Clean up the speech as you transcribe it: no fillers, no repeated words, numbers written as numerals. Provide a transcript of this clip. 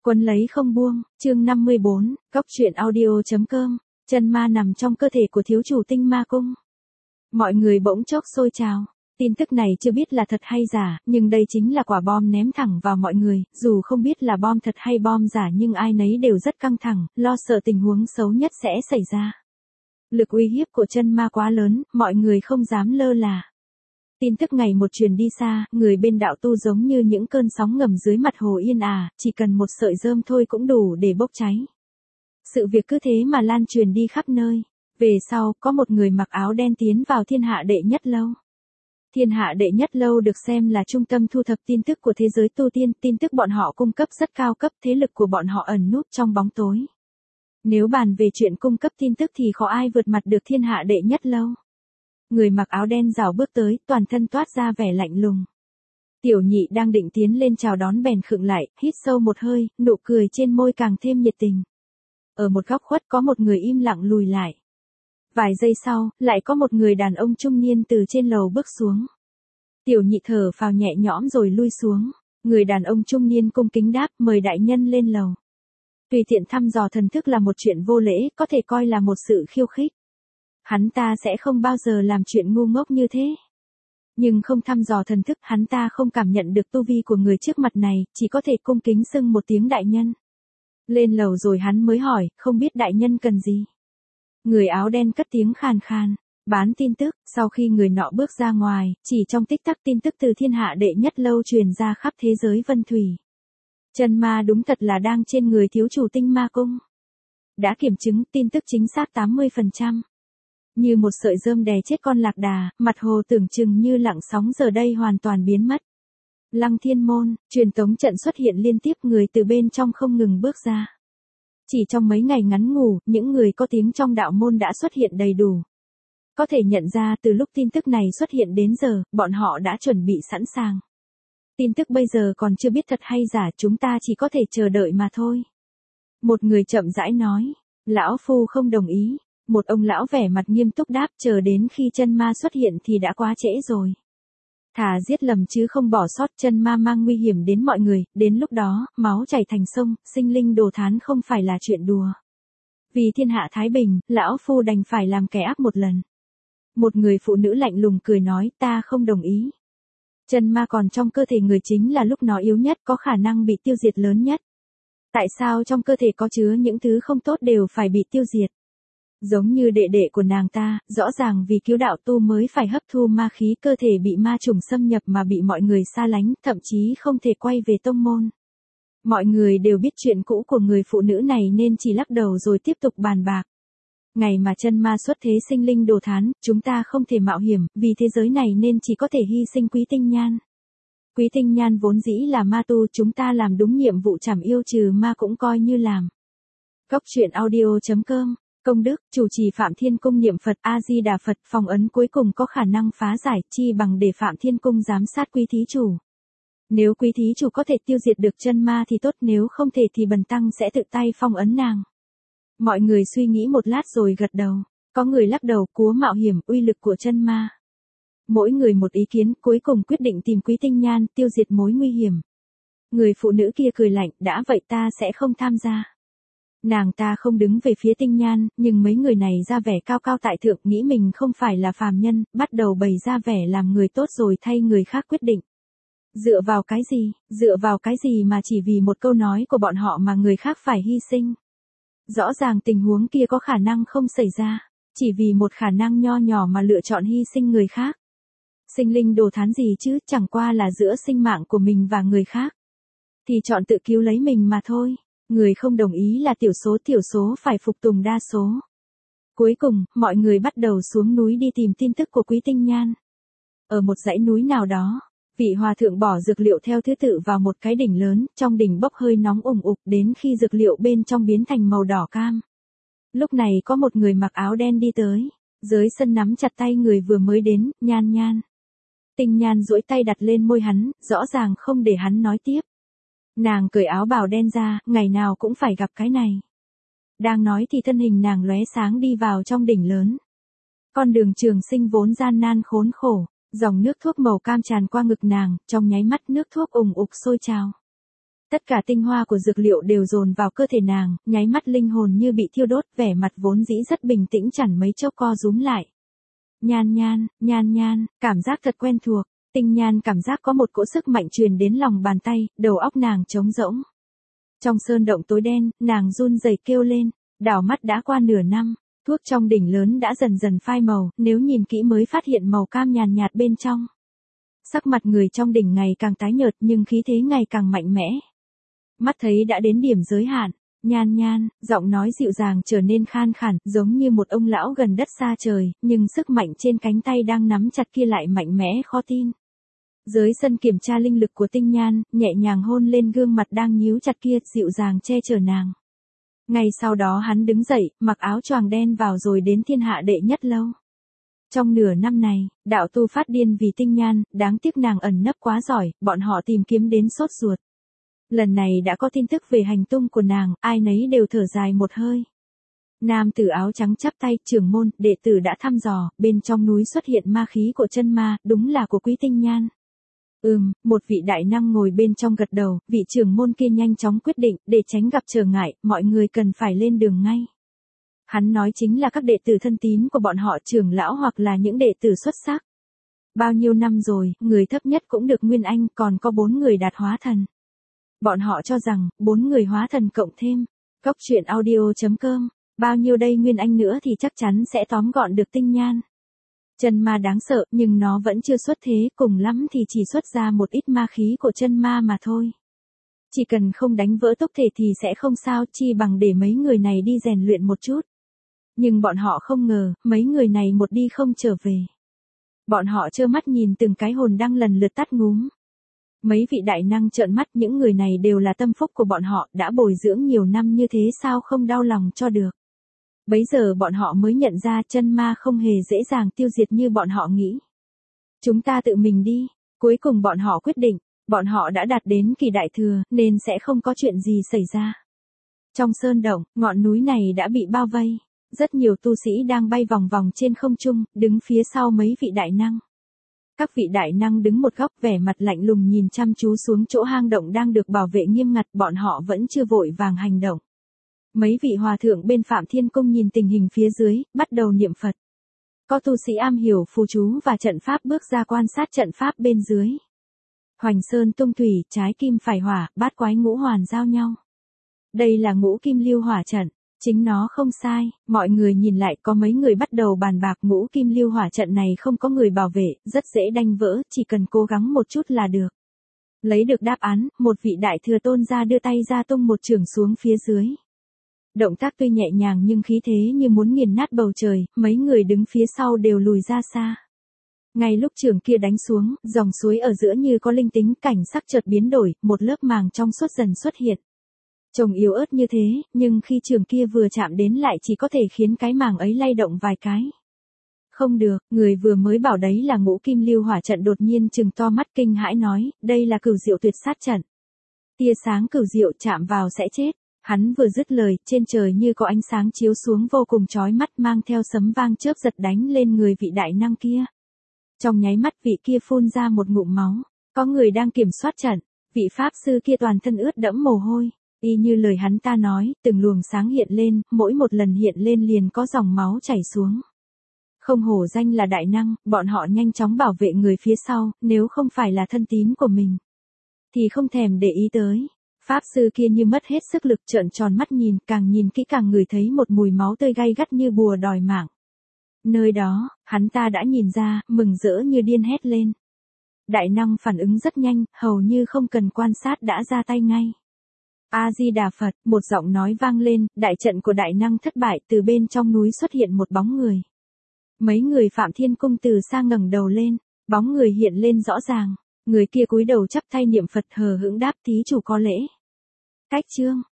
Quấn lấy không buông, chương 54, Cóc truyện audio.com, chân ma nằm trong cơ thể của thiếu chủ tinh ma cung. Mọi người bỗng chốc sôi trào. Tin tức này chưa biết là thật hay giả, nhưng đây chính là quả bom ném thẳng vào mọi người, dù không biết là bom thật hay bom giả nhưng ai nấy đều rất căng thẳng, lo sợ tình huống xấu nhất sẽ xảy ra. Lực uy hiếp của chân ma quá lớn, mọi người không dám lơ là. Tin tức ngày một truyền đi xa, người bên đạo tu giống như những cơn sóng ngầm dưới mặt hồ yên ả, chỉ cần một sợi rơm thôi cũng đủ để bốc cháy. Sự việc cứ thế mà lan truyền đi khắp nơi. Về sau, có một người mặc áo đen tiến vào thiên hạ đệ nhất lâu. Thiên hạ đệ nhất lâu được xem là trung tâm thu thập tin tức của thế giới tu tiên, tin tức bọn họ cung cấp rất cao cấp, thế lực của bọn họ ẩn núp trong bóng tối. Nếu bàn về chuyện cung cấp tin tức thì khó ai vượt mặt được thiên hạ đệ nhất lâu. Người mặc áo đen rảo bước tới, toàn thân toát ra vẻ lạnh lùng. Tiểu nhị đang định tiến lên chào đón bèn khựng lại, hít sâu một hơi, nụ cười trên môi càng thêm nhiệt tình. Ở một góc khuất có một người im lặng lùi lại. Vài giây sau, lại có một người đàn ông trung niên từ trên lầu bước xuống. Tiểu nhị thở phào nhẹ nhõm rồi lui xuống. Người đàn ông trung niên cung kính đáp, mời đại nhân lên lầu. Tùy tiện thăm dò thần thức là một chuyện vô lễ, có thể coi là một sự khiêu khích. Hắn ta sẽ không bao giờ làm chuyện ngu ngốc như thế. Nhưng không thăm dò thần thức, hắn ta không cảm nhận được tu vi của người trước mặt này, chỉ có thể cung kính xưng một tiếng đại nhân. Lên lầu rồi hắn mới hỏi, không biết đại nhân cần gì. Người áo đen cất tiếng khàn khàn, bán tin tức. Sau khi người nọ bước ra ngoài, chỉ trong tích tắc tin tức từ thiên hạ đệ nhất lâu truyền ra khắp thế giới vân thủy. Chân ma đúng thật là đang trên người thiếu chủ tinh ma cung. Đã kiểm chứng, tin tức chính xác 80%. Như một sợi rơm đè chết con lạc đà, mặt hồ tưởng chừng như lặng sóng giờ đây hoàn toàn biến mất. Lăng Thiên Môn, truyền tống trận xuất hiện liên tiếp, người từ bên trong không ngừng bước ra. Chỉ trong mấy ngày ngắn ngủi, những người có tiếng trong đạo môn đã xuất hiện đầy đủ. Có thể nhận ra từ lúc tin tức này xuất hiện đến giờ, bọn họ đã chuẩn bị sẵn sàng. Tin tức bây giờ còn chưa biết thật hay giả, chúng ta chỉ có thể chờ đợi mà thôi. Một người chậm rãi nói, lão phu không đồng ý. Một ông lão vẻ mặt nghiêm túc đáp, chờ đến khi chân ma xuất hiện thì đã quá trễ rồi. Thà giết lầm chứ không bỏ sót, chân ma mang nguy hiểm đến mọi người, đến lúc đó, máu chảy thành sông, sinh linh đồ thán không phải là chuyện đùa. Vì thiên hạ thái bình, lão phu đành phải làm kẻ ác một lần. Một người phụ nữ lạnh lùng cười nói, ta không đồng ý. Chân ma còn trong cơ thể người chính là lúc nó yếu nhất, có khả năng bị tiêu diệt lớn nhất. Tại sao trong cơ thể có chứa những thứ không tốt đều phải bị tiêu diệt? Giống như đệ đệ của nàng ta, rõ ràng vì cứu đạo tu mới phải hấp thu ma khí, cơ thể bị ma trùng xâm nhập mà bị mọi người xa lánh, thậm chí không thể quay về tông môn. Mọi người đều biết chuyện cũ của người phụ nữ này nên chỉ lắc đầu rồi tiếp tục bàn bạc. Ngày mà chân ma xuất thế sinh linh đồ thán, chúng ta không thể mạo hiểm, vì thế giới này nên chỉ có thể hy sinh Quý Tinh Nhan. Quý Tinh Nhan vốn dĩ là ma tu, chúng ta làm đúng nhiệm vụ trảm yêu trừ ma cũng coi như làm. Cóc truyện audio.com. Công đức, chủ trì Phạm Thiên Cung niệm Phật A-di-đà Phật, phong ấn cuối cùng có khả năng phá giải, chi bằng để Phạm Thiên Cung giám sát quý thí chủ. Nếu quý thí chủ có thể tiêu diệt được chân ma thì tốt, nếu không thể thì bần tăng sẽ tự tay phong ấn nàng. Mọi người suy nghĩ một lát rồi gật đầu, có người lắc đầu, cúa mạo hiểm, uy lực của chân ma. Mỗi người một ý kiến, cuối cùng quyết định tìm Quý Tinh Nhan, tiêu diệt mối nguy hiểm. Người phụ nữ kia cười lạnh, đã vậy ta sẽ không tham gia. Nàng ta không đứng về phía Tinh Nhan, nhưng mấy người này ra vẻ cao cao tại thượng, nghĩ mình không phải là phàm nhân, bắt đầu bày ra vẻ làm người tốt rồi thay người khác quyết định. Dựa vào cái gì mà chỉ vì một câu nói của bọn họ mà người khác phải hy sinh. Rõ ràng tình huống kia có khả năng không xảy ra, chỉ vì một khả năng nho nhỏ mà lựa chọn hy sinh người khác. Sinh linh đồ thán gì chứ, chẳng qua là giữa sinh mạng của mình và người khác. Thì chọn tự cứu lấy mình mà thôi. Người không đồng ý là tiểu số phải phục tùng đa số. Cuối cùng, mọi người bắt đầu xuống núi đi tìm tin tức của Quý Tinh Nhan. Ở một dãy núi nào đó, vị hòa thượng bỏ dược liệu theo thứ tự vào một cái đỉnh lớn, trong đỉnh bốc hơi nóng ủng ục đến khi dược liệu bên trong biến thành màu đỏ cam. Lúc này có một người mặc áo đen đi tới, dưới sân nắm chặt tay người vừa mới đến, Nhan Nhan. Tinh Nhan duỗi tay đặt lên môi hắn, rõ ràng không để hắn nói tiếp. Nàng cởi áo bào đen ra, ngày nào cũng phải gặp cái này. Đang nói thì thân hình nàng lóe sáng đi vào trong đỉnh lớn. Con đường trường sinh vốn gian nan khốn khổ, dòng nước thuốc màu cam tràn qua ngực nàng, trong nháy mắt nước thuốc ùng ục sôi trào. Tất cả tinh hoa của dược liệu đều dồn vào cơ thể nàng, nháy mắt linh hồn như bị thiêu đốt, vẻ mặt vốn dĩ rất bình tĩnh chẳng mấy chốc co rúm lại. Nhan nhan, nhan nhan, cảm giác thật quen thuộc, Tinh Nhan cảm giác có một cỗ sức mạnh truyền đến lòng bàn tay, đầu óc nàng trống rỗng. Trong sơn động tối đen, nàng run rẩy kêu lên, đảo mắt đã qua nửa năm, thuốc trong đỉnh lớn đã dần dần phai màu, nếu nhìn kỹ mới phát hiện màu cam nhàn nhạt bên trong. Sắc mặt người trong đỉnh ngày càng tái nhợt nhưng khí thế ngày càng mạnh mẽ. Mắt thấy đã đến điểm giới hạn, Nhan nhan, giọng nói dịu dàng trở nên khan khàn, giống như một ông lão gần đất xa trời, nhưng sức mạnh trên cánh tay đang nắm chặt kia lại mạnh mẽ khó tin. Dưới sân kiểm tra linh lực của Tinh Nhan, nhẹ nhàng hôn lên gương mặt đang nhíu chặt kia, dịu dàng che chở nàng. Ngay sau đó hắn đứng dậy, mặc áo choàng đen vào rồi đến thiên hạ đệ nhất lâu. Trong nửa năm này, đạo tu phát điên vì Tinh Nhan, đáng tiếc nàng ẩn nấp quá giỏi, bọn họ tìm kiếm đến sốt ruột. Lần này đã có tin tức về hành tung của nàng, ai nấy đều thở dài một hơi. Nam tử áo trắng chắp tay, trưởng môn, đệ tử đã thăm dò, bên trong núi xuất hiện ma khí của chân ma, đúng là của Quý Tinh Nhan. Một vị đại năng ngồi bên trong gật đầu, vị trưởng môn kia nhanh chóng quyết định, để tránh gặp trở ngại, mọi người cần phải lên đường ngay. Hắn nói chính là các đệ tử thân tín của bọn họ, trưởng lão hoặc là những đệ tử xuất sắc. Bao nhiêu năm rồi, người thấp nhất cũng được Nguyên Anh, còn có 4 người đạt hóa thần. Bọn họ cho rằng, 4 người hóa thần cộng thêm, Cốc Truyện Audio.com, bao nhiêu đây Nguyên Anh nữa thì chắc chắn sẽ tóm gọn được Tinh Nhan. Chân ma đáng sợ, nhưng nó vẫn chưa xuất thế, cùng lắm thì chỉ xuất ra một ít ma khí của chân ma mà thôi. Chỉ cần không đánh vỡ tốc thể thì sẽ không sao, chi bằng để mấy người này đi rèn luyện một chút. Nhưng bọn họ không ngờ, mấy người này một đi không trở về. Bọn họ trơ mắt nhìn từng cái hồn đang lần lượt tắt ngúm. Mấy vị đại năng trợn mắt, những người này đều là tâm phúc của bọn họ, đã bồi dưỡng nhiều năm như thế sao không đau lòng cho được. Bấy giờ bọn họ mới nhận ra chân ma không hề dễ dàng tiêu diệt như bọn họ nghĩ. Chúng ta tự mình đi, cuối cùng bọn họ quyết định, bọn họ đã đạt đến kỳ đại thừa, nên sẽ không có chuyện gì xảy ra. Trong sơn động, ngọn núi này đã bị bao vây, rất nhiều tu sĩ đang bay vòng vòng trên không trung, đứng phía sau mấy vị đại năng. Các vị đại năng đứng một góc, vẻ mặt lạnh lùng nhìn chăm chú xuống chỗ hang động đang được bảo vệ nghiêm ngặt, bọn họ vẫn chưa vội vàng hành động. Mấy vị hòa thượng bên Phạm Thiên Cung nhìn tình hình phía dưới, bắt đầu niệm Phật. Có tu sĩ am hiểu phù chú và trận pháp bước ra quan sát trận pháp bên dưới. Hoành sơn tung thủy, trái kim phải hỏa, bát quái ngũ hoàn giao nhau. Đây là ngũ kim lưu hỏa trận, chính nó không sai, mọi người nhìn lại có mấy người bắt đầu bàn bạc, ngũ kim lưu hỏa trận này không có người bảo vệ, rất dễ đánh vỡ, chỉ cần cố gắng một chút là được. Lấy được đáp án, một vị đại thừa tôn ra đưa tay ra tung một chưởng xuống phía dưới. Động tác tuy nhẹ nhàng nhưng khí thế như muốn nghiền nát bầu trời, mấy người đứng phía sau đều lùi ra xa. Ngay lúc chưởng kia đánh xuống, dòng suối ở giữa như có linh tính, cảnh sắc chợt biến đổi, một lớp màng trong suốt dần xuất hiện. Trông yếu ớt như thế, nhưng khi chưởng kia vừa chạm đến lại chỉ có thể khiến cái màng ấy lay động vài cái. Không được, người vừa mới bảo đấy là ngũ kim lưu hỏa trận đột nhiên trừng to mắt kinh hãi nói, đây là cửu diệu tuyệt sát trận. Tia sáng cửu diệu chạm vào sẽ chết. Hắn vừa dứt lời, trên trời như có ánh sáng chiếu xuống vô cùng chói mắt, mang theo sấm vang chớp giật đánh lên người vị đại năng kia. Trong nháy mắt vị kia phun ra một ngụm máu, có người đang kiểm soát trận, vị pháp sư kia toàn thân ướt đẫm mồ hôi, y như lời hắn ta nói, từng luồng sáng hiện lên, mỗi một lần hiện lên liền có dòng máu chảy xuống. Không hổ danh là đại năng, bọn họ nhanh chóng bảo vệ người phía sau, nếu không phải là thân tín của mình, thì không thèm để ý tới. Pháp sư kia như mất hết sức lực, trợn tròn mắt nhìn, càng nhìn kỹ càng ngửi thấy một mùi máu tươi gay gắt như bùa đòi mạng. Nơi đó, hắn ta đã nhìn ra, mừng rỡ như điên hét lên. Đại năng phản ứng rất nhanh, hầu như không cần quan sát đã ra tay ngay. A-di-đà Phật, một giọng nói vang lên, đại trận của đại năng thất bại, từ bên trong núi xuất hiện một bóng người. Mấy người Phạm Thiên Cung từ xa ngẩng đầu lên, bóng người hiện lên rõ ràng. Người kia cúi đầu chắp tay niệm Phật, hờ hững đáp, thí chủ có lễ. Cách chương